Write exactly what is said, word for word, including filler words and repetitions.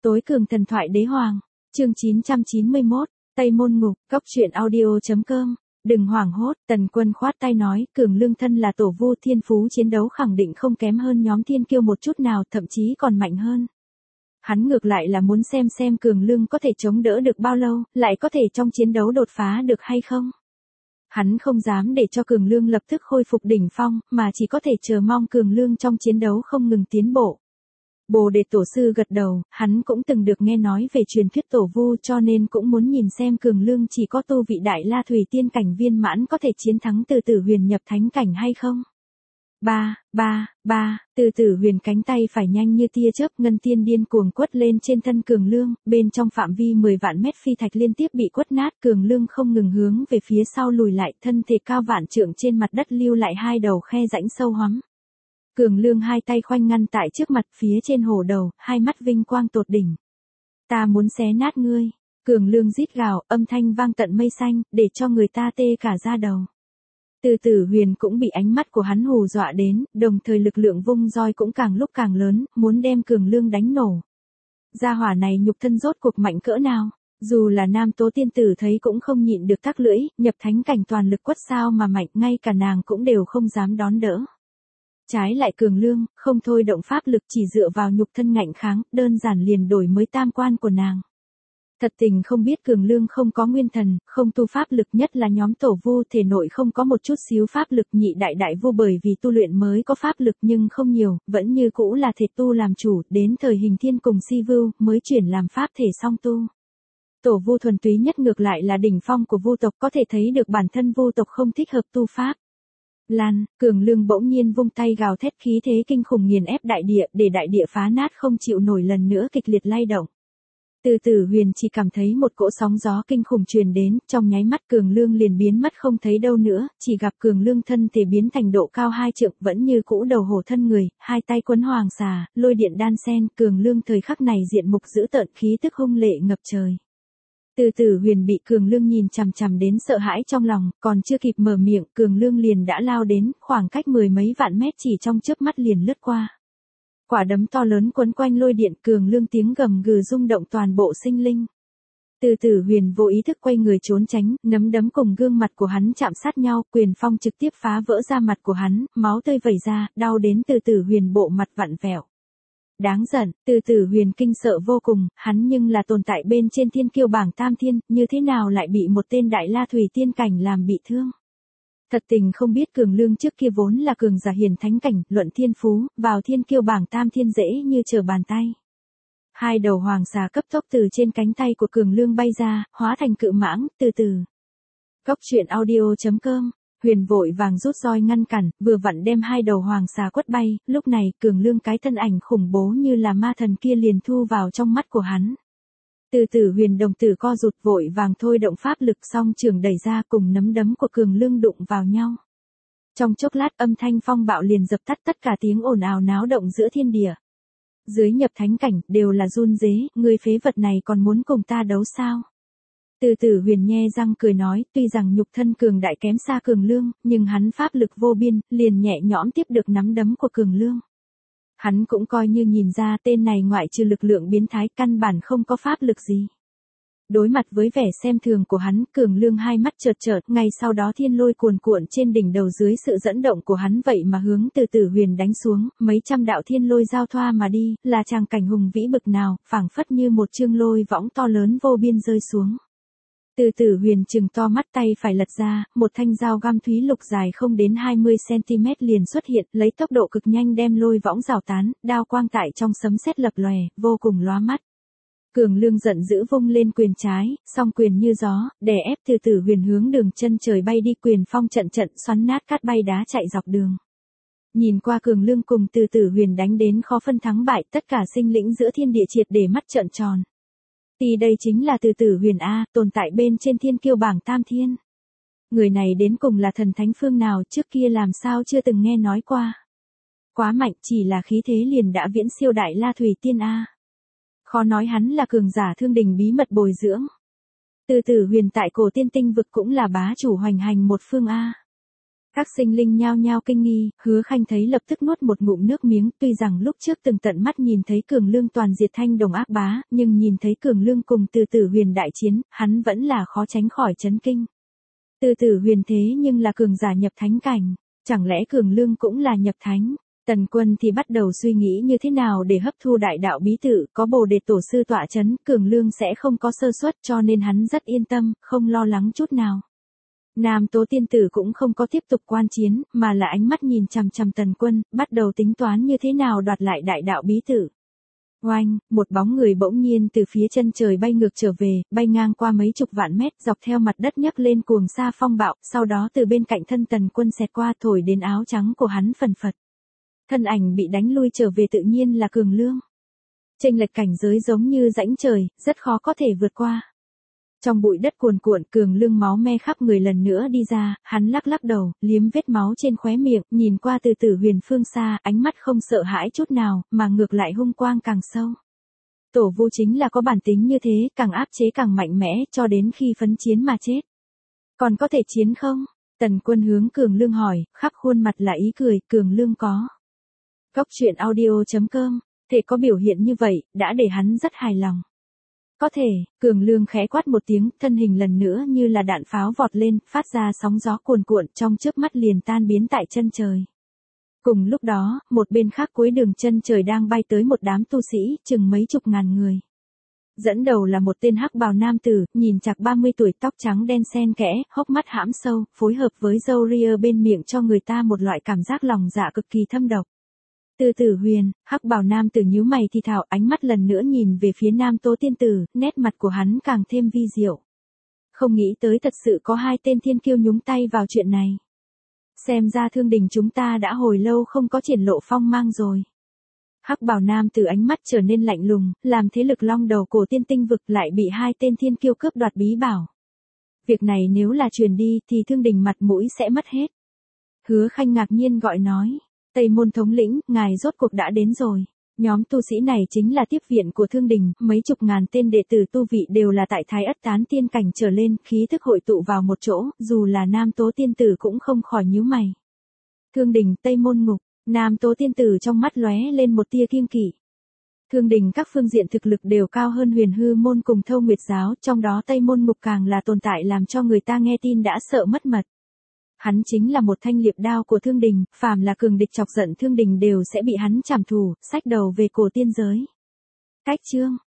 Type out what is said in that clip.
Tối cường thần thoại đế hoàng, chương chín trăm chín mươi mốt, Tây Môn Ngục, Cốc truyện audio.com. Đừng hoảng hốt, Tần Quân khoát tay nói, Cường Lương thân là tổ vu, thiên phú chiến đấu khẳng định không kém hơn nhóm thiên kiêu một chút nào, thậm chí còn mạnh hơn. Hắn ngược lại là muốn xem xem Cường Lương có thể chống đỡ được bao lâu, lại có thể trong chiến đấu đột phá được hay không. Hắn không dám để cho Cường Lương lập tức khôi phục đỉnh phong, mà chỉ có thể chờ mong Cường Lương trong chiến đấu không ngừng tiến bộ. Bồ Đề Tổ sư gật đầu, hắn cũng từng được nghe nói về truyền thuyết tổ vu, cho nên cũng muốn nhìn xem Cường Lương chỉ có tu vị Đại La Thủy Tiên cảnh viên mãn có thể chiến thắng Từ Tử Huyền nhập thánh cảnh hay không. Ba, ba, ba, Từ Tử Huyền cánh tay phải nhanh như tia chớp, ngân tiên điên cuồng quất lên trên thân Cường Lương, bên trong phạm vi mười vạn mét phi thạch liên tiếp bị quất nát, Cường Lương không ngừng hướng về phía sau lùi lại, thân thể cao vạn trượng trên mặt đất lưu lại hai đầu khe rãnh sâu hoắm. Cường Lương hai tay khoanh ngăn tại trước mặt, phía trên hổ đầu, hai mắt vinh quang tột đỉnh. Ta muốn xé nát ngươi. Cường Lương rít gào, âm thanh vang tận mây xanh, để cho người ta tê cả da đầu. Từ Tử Huyền cũng bị ánh mắt của hắn hù dọa đến, đồng thời lực lượng vung roi cũng càng lúc càng lớn, muốn đem Cường Lương đánh nổ. Gia hỏa này nhục thân rốt cuộc mạnh cỡ nào? Dù là Nam Tố tiên tử thấy cũng không nhịn được tắc lưỡi, nhập thánh cảnh toàn lực quất sao mà mạnh, ngay cả nàng cũng đều không dám đón đỡ. Trái lại Cường Lương, không thôi động pháp lực, chỉ dựa vào nhục thân ngạnh kháng, đơn giản liền đổi mới tam quan của nàng. Thật tình không biết Cường Lương không có nguyên thần, không tu pháp lực, nhất là nhóm tổ vu thể nội không có một chút xíu pháp lực, nhị đại đại vu bởi vì tu luyện mới có pháp lực nhưng không nhiều, vẫn như cũ là thể tu làm chủ, đến thời Hình Thiên cùng Si Vưu mới chuyển làm pháp thể song tu. Tổ vu thuần túy nhất ngược lại là đỉnh phong của vu tộc, có thể thấy được bản thân vu tộc không thích hợp tu pháp. Lan, Cường Lương bỗng nhiên vung tay gào thét, khí thế kinh khủng nghiền ép đại địa, để đại địa phá nát không chịu nổi, lần nữa kịch liệt lay động. Từ Tử Huyền chỉ cảm thấy một cỗ sóng gió kinh khủng truyền đến, trong nháy mắt Cường Lương liền biến mất không thấy đâu nữa, chỉ gặp Cường Lương thân thể biến thành độ cao hai trượng, vẫn như cũ đầu hổ thân người, hai tay quấn hoàng xà, lôi điện đan sen, Cường Lương thời khắc này diện mục dữ tợn, khí tức hung lệ ngập trời. Từ Tử Huyền bị Cường Lương nhìn chằm chằm đến sợ hãi trong lòng, còn chưa kịp mở miệng, Cường Lương liền đã lao đến, khoảng cách mười mấy vạn mét chỉ trong chớp mắt liền lướt qua. Quả đấm to lớn quấn quanh lôi điện, Cường Lương tiếng gầm gừ rung động toàn bộ sinh linh. Từ Tử Huyền vô ý thức quay người trốn tránh, nắm đấm cùng gương mặt của hắn chạm sát nhau, quyền phong trực tiếp phá vỡ ra mặt của hắn, máu tươi vẩy ra, đau đến Từ Tử Huyền bộ mặt vặn vẹo. Đáng giận, Từ Tử Huyền kinh sợ vô cùng, hắn nhưng là tồn tại bên trên thiên kiêu bảng tam thiên, như thế nào lại bị một tên Đại La Thủy Tiên cảnh làm bị thương. Thật tình không biết Cường Lương trước kia vốn là cường giả hiền thánh cảnh, luận thiên phú, vào thiên kiêu bảng tam thiên dễ như trở bàn tay. Hai đầu hoàng xà cấp tốc từ trên cánh tay của Cường Lương bay ra, hóa thành cự mãng, từ từ. Cốc truyện audio.com. Huyền vội vàng rút roi ngăn cản, vừa vặn đem hai đầu hoàng xà quất bay, lúc này Cường Lương cái thân ảnh khủng bố như là ma thần kia liền thu vào trong mắt của hắn. Từ Tử Huyền đồng tử co rụt, vội vàng thôi động pháp lực, song trường đẩy ra, cùng nắm đấm của Cường Lương đụng vào nhau. Trong chốc lát âm thanh phong bạo liền dập tắt tất cả tiếng ồn ào náo động giữa thiên địa. Dưới nhập thánh cảnh, đều là run rế, người phế vật này còn muốn cùng ta đấu sao? Từ Tử Huyền nhe răng cười nói, tuy rằng nhục thân cường đại kém xa Cường Lương, nhưng hắn pháp lực vô biên, liền nhẹ nhõm tiếp được nắm đấm của Cường Lương. Hắn cũng coi như nhìn ra tên này ngoại trừ lực lượng biến thái, căn bản không có pháp lực gì. Đối mặt với vẻ xem thường của hắn, Cường Lương hai mắt chợt chợt, ngay sau đó thiên lôi cuồn cuộn trên đỉnh đầu dưới sự dẫn động của hắn vậy mà hướng Từ Tử Huyền đánh xuống, mấy trăm đạo thiên lôi giao thoa mà đi, là tràng cảnh hùng vĩ bực nào, phảng phất như một chương lôi võng to lớn vô biên rơi xuống. Từ Tử Huyền trừng to mắt, tay phải lật ra, một thanh dao găm thúy lục dài không đến hai mươi xăng-ti-mét liền xuất hiện, lấy tốc độ cực nhanh đem lôi võng rào tán, đao quang tại trong sấm sét lập lòe, vô cùng lóa mắt. Cường Lương giận dữ vung lên quyền trái, song quyền như gió, đè ép Từ Tử Huyền hướng đường chân trời bay đi, quyền phong trận trận xoắn nát cát bay đá chạy dọc đường. Nhìn qua Cường Lương cùng Từ Tử Huyền đánh đến khó phân thắng bại, tất cả sinh lĩnh giữa thiên địa triệt để mắt trợn tròn. Thì đây chính là Từ Tử Huyền A, tồn tại bên trên thiên kiêu bảng tam thiên. Người này đến cùng là thần thánh phương nào, trước kia làm sao chưa từng nghe nói qua. Quá mạnh, chỉ là khí thế liền đã viễn siêu Đại La Thủy Tiên A. Khó nói hắn là cường giả thương đình bí mật bồi dưỡng. Từ Tử Huyền tại cổ tiên tinh vực cũng là bá chủ hoành hành một phương A. Các sinh linh nhao nhao kinh nghi, Hứa Khanh thấy lập tức nuốt một ngụm nước miếng, tuy rằng lúc trước từng tận mắt nhìn thấy Cường Lương toàn diệt Thanh Đồng ác bá, nhưng nhìn thấy Cường Lương cùng Từ Tử Huyền đại chiến, hắn vẫn là khó tránh khỏi chấn kinh. Từ Tử Huyền thế nhưng là cường giả nhập thánh cảnh, chẳng lẽ Cường Lương cũng là nhập thánh? Tần Quân thì bắt đầu suy nghĩ như thế nào để hấp thu đại đạo bí tự, có Bồ Đề tổ sư tọa chấn, Cường Lương sẽ không có sơ suất, cho nên hắn rất yên tâm, không lo lắng chút nào. Nam Tố tiên tử cũng không có tiếp tục quan chiến, mà là ánh mắt nhìn chằm chằm Tần Quân, bắt đầu tính toán như thế nào đoạt lại đại đạo bí tự. Oanh, một bóng người bỗng nhiên từ phía chân trời bay ngược trở về, bay ngang qua mấy chục vạn mét, dọc theo mặt đất nhấc lên cuồng sa phong bạo, sau đó từ bên cạnh thân Tần Quân xẹt qua thổi đến áo trắng của hắn phần phật. Thân ảnh bị đánh lui trở về tự nhiên là Cường Lương. Chênh lệch cảnh giới giống như rãnh trời, rất khó có thể vượt qua. Trong bụi đất cuồn cuộn, Cường Lương máu me khắp người lần nữa đi ra, hắn lắc lắc đầu, liếm vết máu trên khóe miệng, nhìn qua Từ Tử Huyền phương xa, ánh mắt không sợ hãi chút nào, mà ngược lại hung quang càng sâu. Tổ Vu chính là có bản tính như thế, càng áp chế càng mạnh mẽ, cho đến khi phấn chiến mà chết. Còn có thể chiến không? Tần Quân hướng Cường Lương hỏi, khắp khuôn mặt là ý cười, Cường Lương có. Góc truyện audio chấm com, thể có biểu hiện như vậy, đã để hắn rất hài lòng. Có thể, Cường Lương khẽ quát một tiếng, thân hình lần nữa như là đạn pháo vọt lên, phát ra sóng gió cuồn cuộn, trong chớp mắt liền tan biến tại chân trời. Cùng lúc đó, một bên khác cuối đường chân trời đang bay tới một đám tu sĩ, chừng mấy chục ngàn người. Dẫn đầu là một tên hắc bào nam tử, nhìn chạc ba mươi tuổi, tóc trắng đen xen kẽ, hốc mắt hãm sâu, phối hợp với râu ria bên miệng cho người ta một loại cảm giác lòng dạ cực kỳ thâm độc. Từ Tử Huyền, hắc bào nam tử nhíu mày thì thào, ánh mắt lần nữa nhìn về phía Nam Tố tiên tử, nét mặt của hắn càng thêm vi diệu. Không nghĩ tới thật sự có hai tên thiên kiêu nhúng tay vào chuyện này. Xem ra Thương Đình chúng ta đã hồi lâu không có triển lộ phong mang rồi. Hắc bào nam tử ánh mắt trở nên lạnh lùng, làm thế lực long đầu cổ tiên tinh vực lại bị hai tên thiên kiêu cướp đoạt bí bảo. Việc này nếu là truyền đi thì Thương Đình mặt mũi sẽ mất hết. Hứa Khanh ngạc nhiên gọi nói. Tây Môn thống lĩnh, ngài rốt cuộc đã đến rồi. Nhóm tu sĩ này chính là tiếp viện của Thương Đình, mấy chục ngàn tên đệ tử tu vị đều là tại Thái Ất Tán tiên cảnh trở lên, khí thức hội tụ vào một chỗ, dù là Nam Tố tiên tử cũng không khỏi nhíu mày. Thương Đình, Tây Môn ngục, Nam Tố tiên tử trong mắt lóe lên một tia kiêng kỵ. Thương Đình các phương diện thực lực đều cao hơn Huyền Hư môn cùng Thâu Nguyệt giáo, trong đó Tây Môn ngục càng là tồn tại làm cho người ta nghe tin đã sợ mất mật. Hắn chính là một thanh liệp đao của Thương Đình, phàm là cường địch chọc giận Thương Đình đều sẽ bị hắn trảm thủ, xách đầu về cổ tiên giới. Cách chương